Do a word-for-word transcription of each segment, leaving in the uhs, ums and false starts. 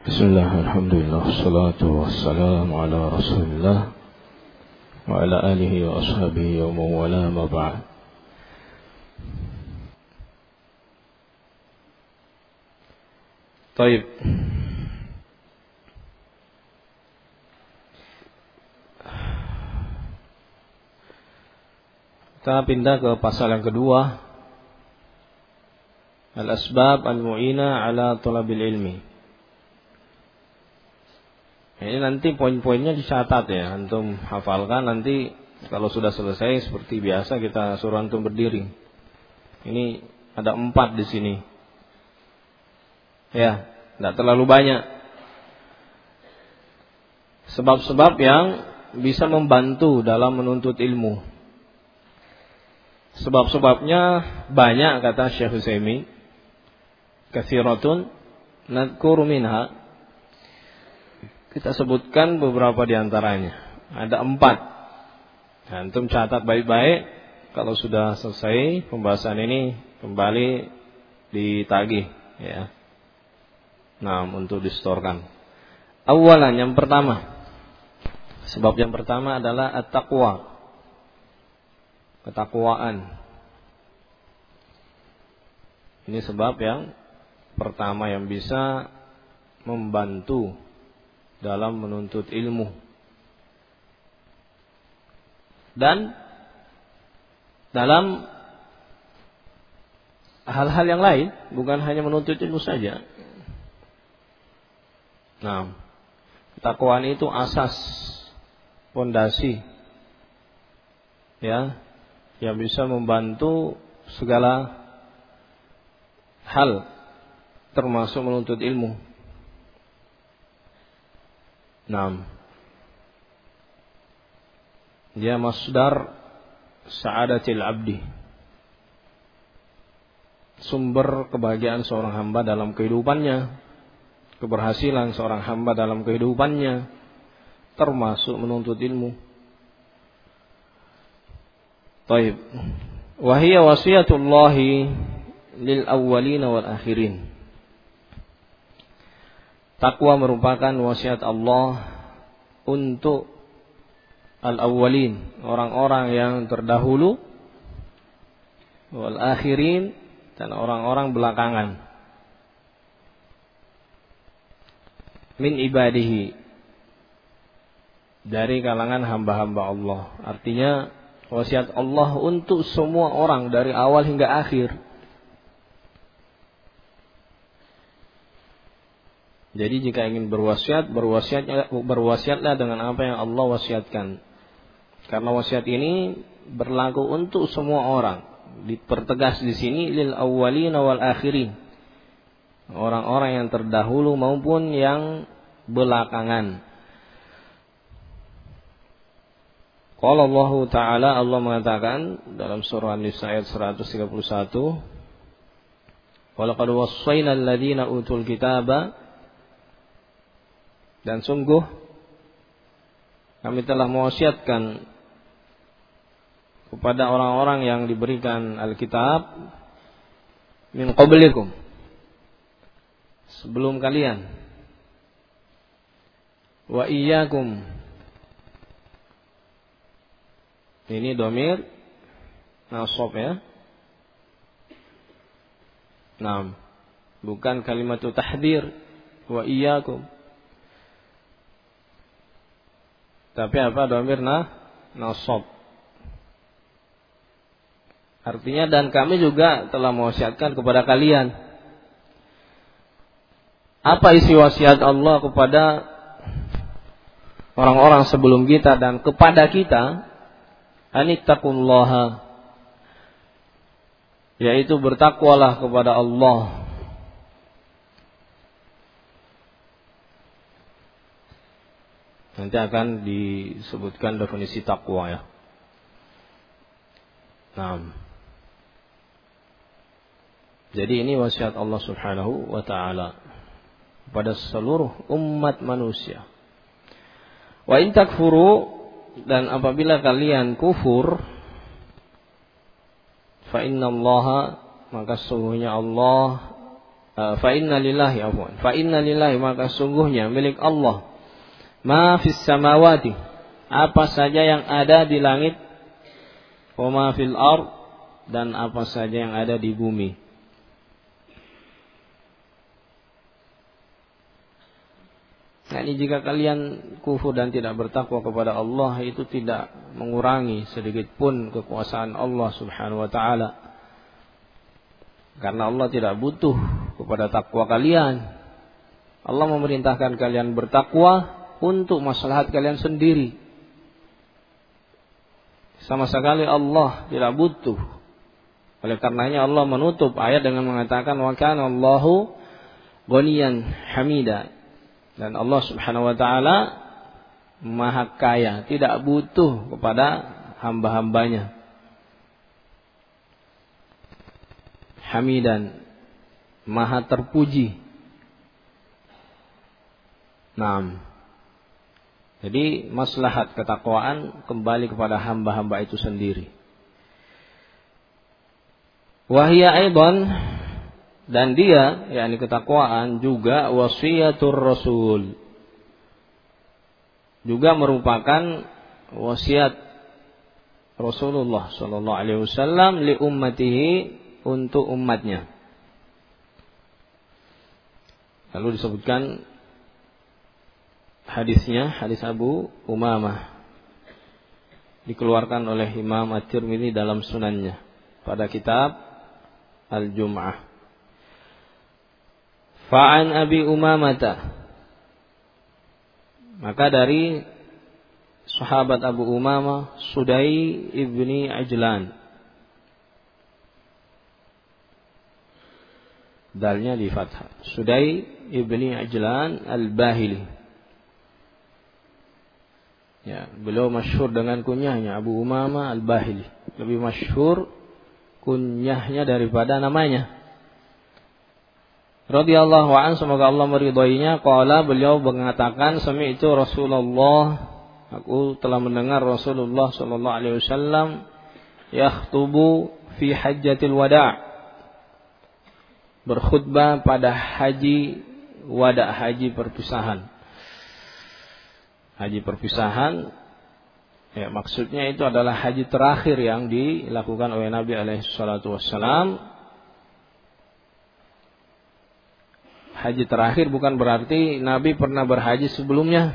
Bismillah, alhamdulillah, salatu wassalamu ala rasulillah wa ala alihi wa ashabihi wa mawala ma ba'd. Taib. Kita pindah ke pasal yang kedua, al-asbab al-mu'ina ala talabil ilmi. Ini nanti poin-poinnya dicatat ya, antum hafalkan, nanti kalau sudah selesai seperti biasa kita suruh antum berdiri. Ini ada empat di sini. Ya, tidak terlalu banyak. Sebab-sebab yang bisa membantu dalam menuntut ilmu. Sebab-sebabnya banyak, kata Syekh Utsaimin. Katsiratun nadhkuru minha. Kita sebutkan beberapa di antaranya. Ada empat. Antum catat baik-baik. Kalau sudah selesai pembahasan ini, kembali ditagih ya. Nah, untuk distorkan. Awalan, yang pertama. Sebab yang pertama adalah at-taqwa. Ketakwaan. Ini sebab yang pertama yang bisa membantu dalam menuntut ilmu. Dan dalam hal-hal yang lain, bukan hanya menuntut ilmu saja. Nah, ketakwaan itu asas, fondasi ya, yang bisa membantu segala hal, termasuk menuntut ilmu. Naam. Dia masdar sa'adatil abdi. Sumber kebahagiaan seorang hamba dalam kehidupannya, keberhasilan seorang hamba dalam kehidupannya, termasuk menuntut ilmu. Taib. Wa hiya wasiyatullahi lil awwalin wal akhirin. Takwa merupakan wasiat Allah untuk al-awwalin, orang-orang yang terdahulu, wal akhirin, dan orang-orang belakangan. Min ibadihi, dari kalangan hamba-hamba Allah. Artinya wasiat Allah untuk semua orang dari awal hingga akhir. Jadi jika ingin berwasiat, berwasiatnya, berwasiatlah dengan apa yang Allah wasiatkan. Karena wasiat ini berlaku untuk semua orang. Dipertegas di sini lil awwalin wal akhirin. Orang-orang yang terdahulu maupun yang belakangan. Qala Allah Ta'ala, Allah mengatakan dalam surah An-Nisa ayat seratus tiga puluh satu, "Wa laqad wassayna alladziina utul kitaba," dan sungguh kami telah mewasiatkan kepada orang-orang yang diberikan Alkitab min qablikum, sebelum kalian, wa iyyakum. Ini domir nasab ya. Naam, bukan kalimatu tahdir wa iyyakum. Tapi apa domir nah nasab. Artinya dan kami juga telah mewasiatkan kepada kalian. Apa isi wasiat Allah kepada orang-orang sebelum kita dan kepada kita? Anittaqullaha, yaitu bertakwalah kepada Allah. Nanti akan disebutkan definisi takwa ya. Nah, jadi ini wasiat Allah Subhanahu wa taala kepada seluruh umat manusia. Wa in takfuru, dan apabila kalian kufur, fa innallaha, maka sesungguhnya Allah fa inna lillahi afwan fa inna lillahi maka sungguhnya milik Allah ma fis samawati apa saja yang ada di langit, wa ma fil ard dan apa saja yang ada di bumi. Nah, ini jika kalian kufur dan tidak bertakwa kepada Allah, itu tidak mengurangi sedikit pun kekuasaan Allah Subhanahu wa taala. Karena Allah tidak butuh kepada takwa kalian. Allah memerintahkan kalian bertakwa untuk maslahat kalian sendiri. Sama sekali Allah tidak butuh. Oleh karenanya Allah menutup ayat dengan mengatakan wa kana Allahu ghaniyan hamida. Dan Allah Subhanahu wa taala Maha Kaya, tidak butuh kepada hamba-hambanya. Hamidan, Maha terpuji. Naam. Jadi maslahat ketakwaan kembali kepada hamba-hamba itu sendiri. Wahia aidan, dan dia, yakni ketakwaan juga wasiyatur Rasul, juga merupakan wasiat Rasulullah sallallahu alaihi wasallam li ummatihi, untuk umatnya. Lalu disebutkan hadisnya, hadis Abu Umamah, dikeluarkan oleh Imam At-Tirmidzi dalam sunannya pada kitab Al-Jum'ah. Fa'an Abi Umamata, maka dari sahabat Abu Umamah Sudai ibni Ajlan, dalnya di fathah, Sudai ibni Ajlan Al-Bahili. Ya, beliau masyhur dengan kunyahnya Abu Umamah Al-Bahili, lebih masyhur kunyahnya daripada namanya. Radhiyallahu anhu, semoga Allah meridhoinya, qala, beliau mengatakan sami'tu Rasulullah, aku telah mendengar Rasulullah sallallahu alaihi wasallam yakhtubu fi hajjatil wada', berkhutbah pada haji wada', haji perpisahan. Haji perpisahan, ya, maksudnya itu adalah haji terakhir yang dilakukan oleh Nabi alaihi salatu wassalam. Haji terakhir bukan berarti Nabi pernah berhaji sebelumnya.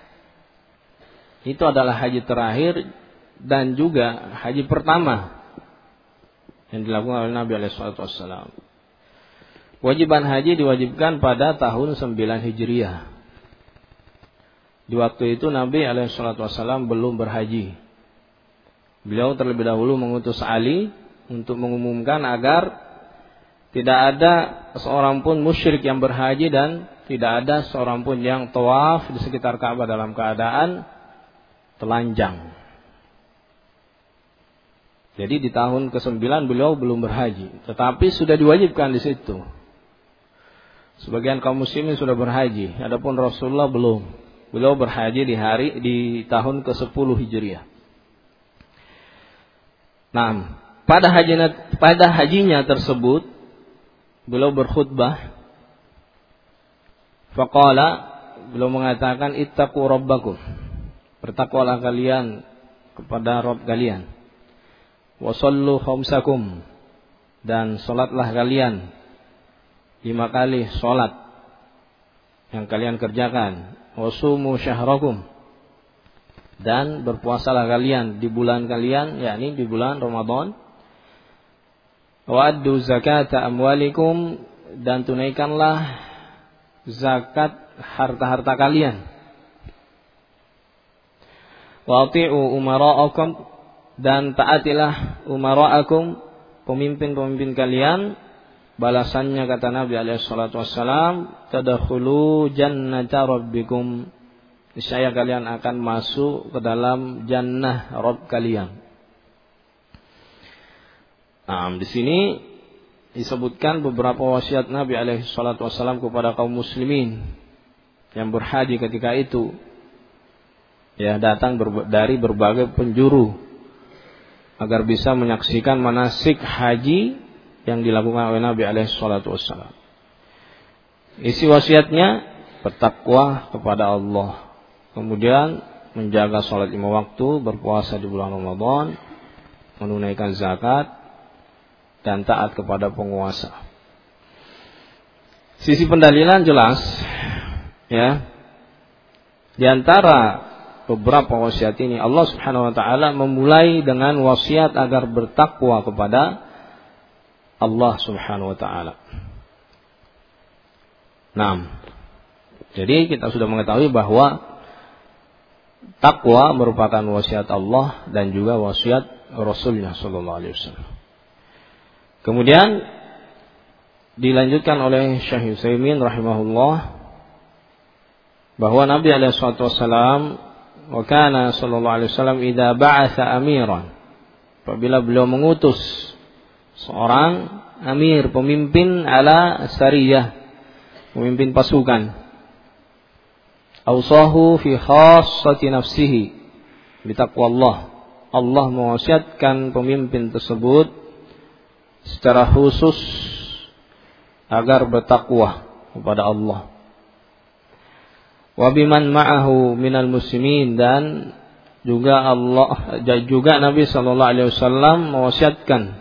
Itu adalah haji terakhir dan juga haji pertama yang dilakukan oleh Nabi alaihi salatu wassalam. Wajiban haji diwajibkan pada tahun sembilan Hijriah. Di waktu itu Nabi alaihi salatu wassalam belum berhaji. Beliau terlebih dahulu mengutus Ali untuk mengumumkan agar tidak ada seorang pun musyrik yang berhaji dan tidak ada seorang pun yang tawaf di sekitar Ka'bah dalam keadaan telanjang. Jadi di tahun kesembilan beliau belum berhaji, tetapi sudah diwajibkan di situ. Sebagian kaum muslimin sudah berhaji, adapun Rasulullah belum. Beliau berhaji di hari di tahun kesepuluh Hijriah. Nah, pada hajinya pada hajinya tersebut beliau berkhutbah. Faqala, beliau mengatakan ittaqu rabbakum, bertakwalah kalian kepada Rabb kalian. Wa shallu khamsakum, dan salatlah kalian lima kali salat yang kalian kerjakan. Wa sumu syahrakum, dan berpuasalah kalian di bulan kalian, yakni di bulan Ramadan. Wa addu zakata amwalikum, dan tunaikanlah zakat harta-harta kalian. Wa ati'u umara'akum, dan taatilah umara'akum, pemimpin-pemimpin kalian. Balasannya kata Nabi alaihi salatu wassalam, tadkhulu jannata rabbikum, niscaya kalian akan masuk ke dalam jannah Rabb kalian. Nah, di sini disebutkan beberapa wasiat Nabi alaihi salatu wassalam kepada kaum muslimin yang berhaji ketika itu. Ya, datang ber- dari berbagai penjuru agar bisa menyaksikan manasik haji yang dilakukan oleh Nabi alaihi salatu wassalam. Isi wasiatnya bertakwa kepada Allah, kemudian menjaga sholat lima waktu, berpuasa di bulan Ramadan, menunaikan zakat, dan taat kepada penguasa. Sisi pendalilan jelas, ya. Di antara beberapa wasiat ini Allah Subhanahu wa taala memulai dengan wasiat agar bertakwa kepada Allah Subhanahu wa taala. Nah, jadi kita sudah mengetahui bahwa takwa merupakan wasiat Allah dan juga wasiat Rasulnya sallallahu alaihi wasallam. Kemudian dilanjutkan oleh Syekh Utsaimin rahimahullah bahwa Nabi alaihi wasallam wa kana sallallahu alaihi wasallam idza ba'atsa amiran, apabila beliau mengutus seorang amir, pemimpin ala sariyah, pemimpin pasukan, awsahu fi khassati nafsihi bi taqwallah, Allah mewasiatkan pemimpin tersebut secara khusus agar bertakwa kepada Allah. Wa biman ma'ahu minal muslimin, dan juga Allah juga Nabi sallallahu alaihi wasallam mewasiatkan,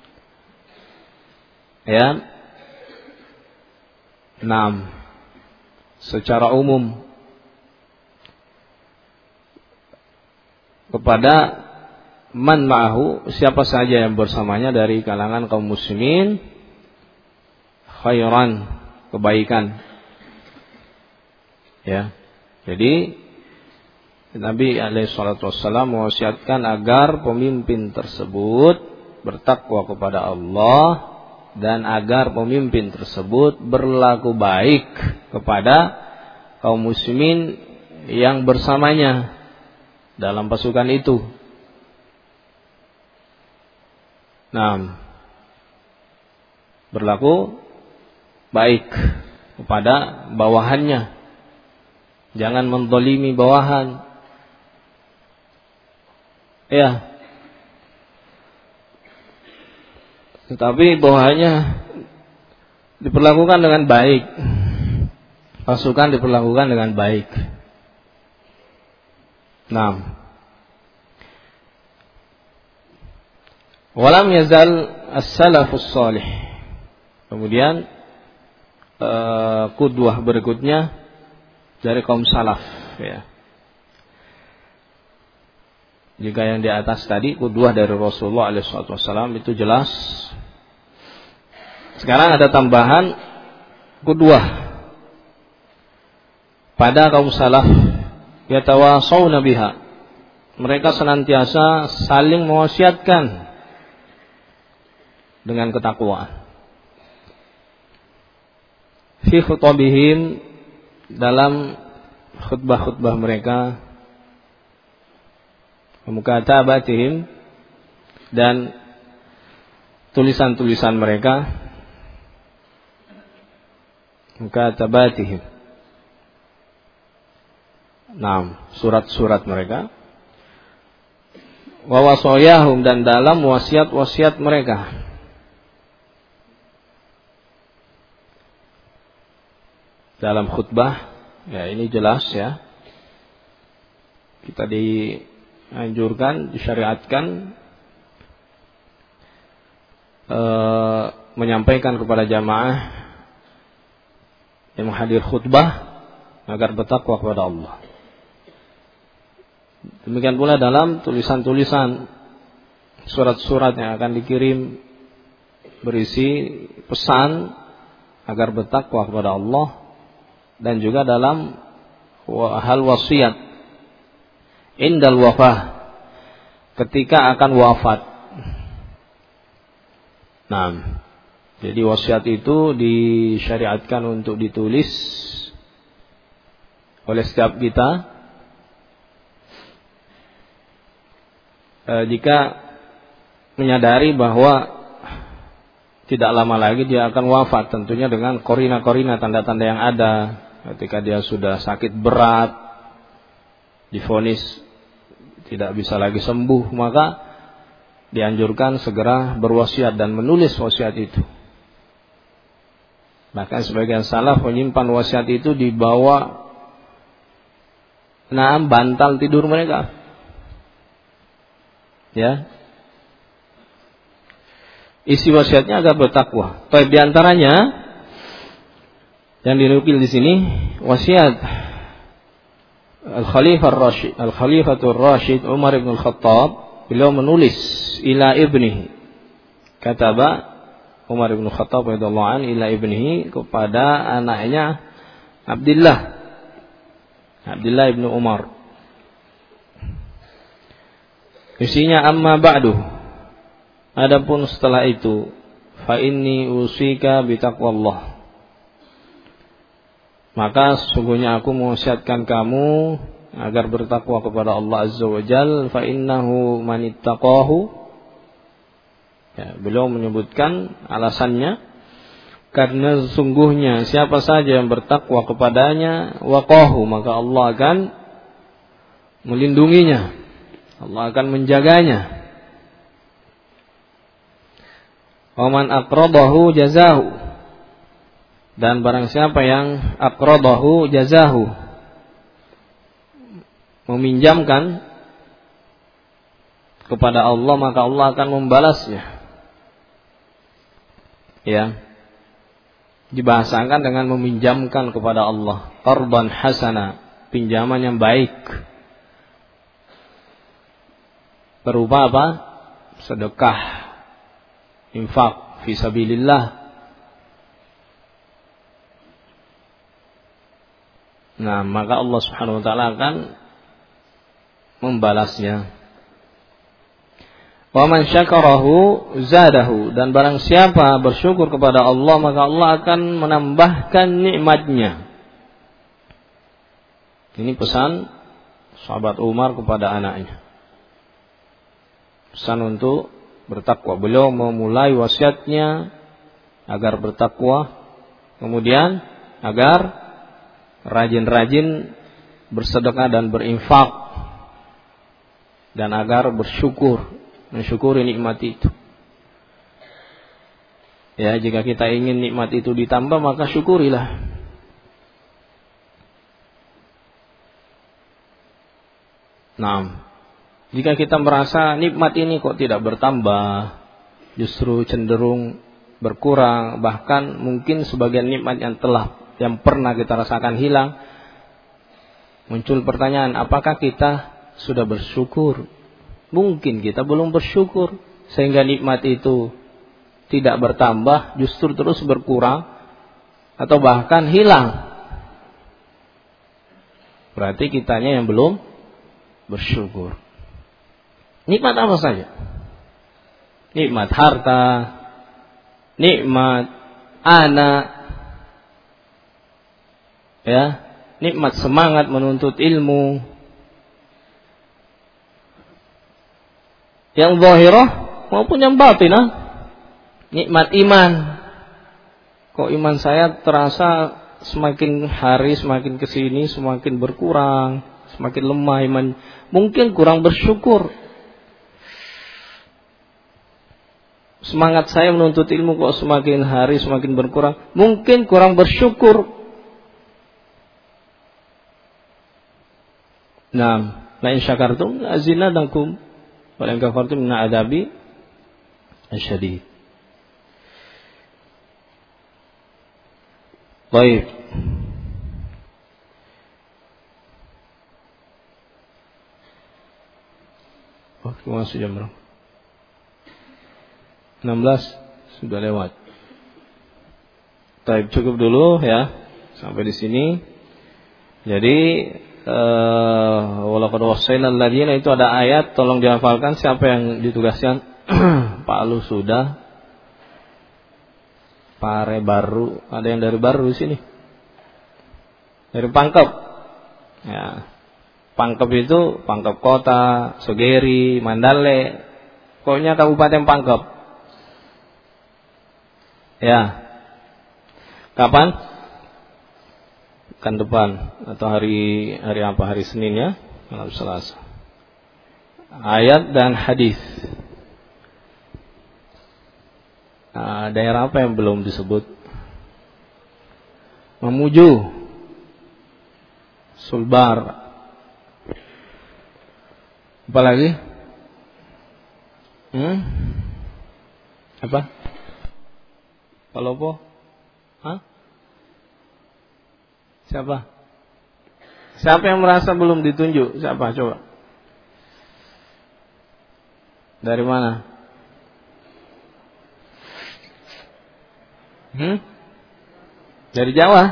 ya, enam secara umum kepada man ma'ahu, siapa saja yang bersamanya dari kalangan kaum muslimin, khairan, kebaikan. Ya, jadi Nabi alaihi salatu wassalam mewasiatkan agar pemimpin tersebut bertakwa kepada Allah dan agar pemimpin tersebut berlaku baik kepada kaum muslimin yang bersamanya dalam pasukan itu. Nah, berlaku baik kepada bawahannya. Jangan mendolimi bawahan. Ya. Tetapi bawahannya diperlakukan dengan baik. Pasukan diperlakukan dengan baik. Nah. Walam yazal as-salafus salih. Kemudian uh, qudwah berikutnya dari kaum salaf, ya. Jika yang di atas tadi qudwah dari Rasulullah alaihi wasallam itu jelas. Sekarang ada tambahan qudwah pada kaum salaf, yatawasawna biha. Mereka senantiasa saling mewasiatkan dengan ketakwaan. Fi khutabihim, dalam khutbah-khutbah mereka, mukatabatihim, dan tulisan-tulisan mereka, mukatabatihim, nah, surat-surat mereka, wa wasayahum, dan dalam wasiat-wasiat mereka. Dalam khutbah, ya ini jelas, ya, kita dianjurkan, disyariatkan e, menyampaikan kepada jamaah yang menghadir khutbah agar bertakwa kepada Allah. Demikian pula dalam tulisan-tulisan, surat-surat yang akan dikirim berisi pesan agar bertakwa kepada Allah. Dan juga dalam hal wasiat indal wafah, ketika akan wafat. Nah, jadi wasiat itu disyariatkan untuk ditulis oleh setiap kita e, jika menyadari bahwa tidak lama lagi dia akan wafat, tentunya dengan korina-korina, tanda-tanda yang ada. Ketika dia sudah sakit berat, divonis tidak bisa lagi sembuh, maka dianjurkan segera berwasiat dan menulis wasiat itu. Bahkan sebagian salaf menyimpan wasiat itu di bawah nah bantal tidur mereka. Ya. Isi wasiatnya agar bertakwa. Tapi di antaranya yang dinukil di sini wasiat Al-Khalifah Ar-Rasyid, Al-Khalifatul Rasyid Umar bin Al-Khattab, beliau menulis ila ibnihi. Kataba Umar bin Al-Khattab radhiyallahu anhu ila ibnihi, kepada anaknya Abdullah. Abdullah bin Umar. Isinya amma ba'du. Adapun setelah itu, fa inni usika bi taqwallah. Maka sesungguhnya aku mewasiatkan kamu agar bertakwa kepada Allah Azza wa Jalla, fa innahu man ittaqahu. Ya, beliau menyebutkan alasannya, karena sesungguhnya siapa saja yang bertakwa kepadanya, waqahu, maka Allah akan melindunginya, Allah akan menjaganya. Wa man aqradahu jazahu, dan barang siapa yang aqradahu jazahu, meminjamkan kepada Allah, maka Allah akan membalasnya. Ya, dibahasakan dengan meminjamkan kepada Allah, qardan hasana, pinjaman yang baik, berupa apa? Sedekah, infak fi sabilillah. Nah, maka Allah Subhanahu wa taala akan membalasnya. Wa man syakarahu zadahu, dan barang siapa bersyukur kepada Allah, maka Allah akan menambahkan nikmatnya. Ini pesan sahabat Umar kepada anaknya. Pesan untuk bertakwa. Beliau memulai wasiatnya agar bertakwa, kemudian agar rajin-rajin bersedekah dan berinfak, dan agar bersyukur, mensyukuri nikmat itu. Ya, jika kita ingin nikmat itu ditambah, maka syukurilah. Nah, jika kita merasa nikmat ini kok tidak bertambah, justru cenderung berkurang, bahkan mungkin sebagian nikmat yang telah yang pernah kita rasakan hilang, muncul pertanyaan, apakah kita sudah bersyukur? Mungkin kita belum bersyukur, sehingga nikmat itu tidak bertambah, justru terus berkurang, atau bahkan hilang. Berarti kitanya yang belum bersyukur. Nikmat apa saja? Nikmat harta, nikmat anak, ya, nikmat semangat menuntut ilmu, yang zahirah maupun yang batinah, nikmat iman. Kok iman saya terasa semakin hari semakin kesini semakin berkurang, semakin lemah iman. Mungkin kurang bersyukur. Semangat saya menuntut ilmu kok semakin hari semakin berkurang, mungkin kurang bersyukur. Nah, la in syakartum azinadakum wa la in kafartum min adabi asyadid. Baik. Waktu masih jam berapa? enam belas sudah lewat. Baik, cukup dulu ya sampai di sini. Jadi Uh, walaqad wassayna alladziina, itu ada ayat, tolong dihafalkan. Siapa yang ditugaskan? Pak Lu sudah. Pare baru, ada yang dari baru di sini. Dari Pangkep. Ya. Pangkep itu Pangkep Kota, Sogeri, Mandale. Pokoknya Kabupaten Pangkep. Ya. Kapan? Kan depan atau hari hari apa, hari Senin ya, malam Selasa. Ayat dan hadis. Nah, daerah apa yang belum disebut? Memuju. Sulbar. Apa lagi? Hmm? Apa? Palopo? Hah? Siapa? Siapa yang merasa belum ditunjuk? Siapa? Coba. Dari mana? Hmm? Dari Jawa?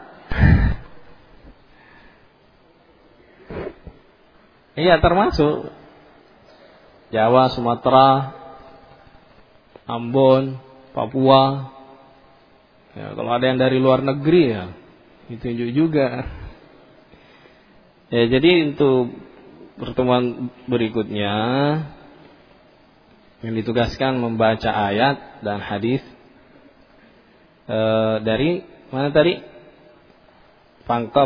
Iya, termasuk Jawa, Sumatera, Ambon, Papua. Ya, kalau ada yang dari luar negeri ya ditunjuk juga. Ya, jadi untuk pertemuan berikutnya yang ditugaskan membaca ayat dan hadis e, dari mana tadi? Pangkep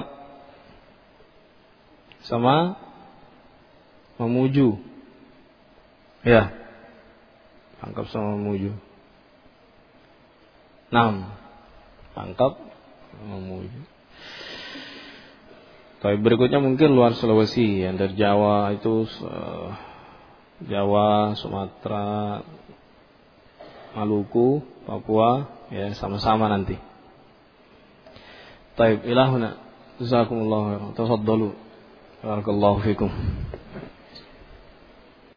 sama memuju. Ya. Pangkep sama memuju. Enam. Pangkep memuju. Tapi berikutnya mungkin luar Sulawesi, yang dari Jawa itu uh, Jawa, Sumatera, Maluku, Papua, ya sama-sama nanti. Taib ilahuna. Jazakumullahu khairan. Tafaddalu. Barakallahu fikum.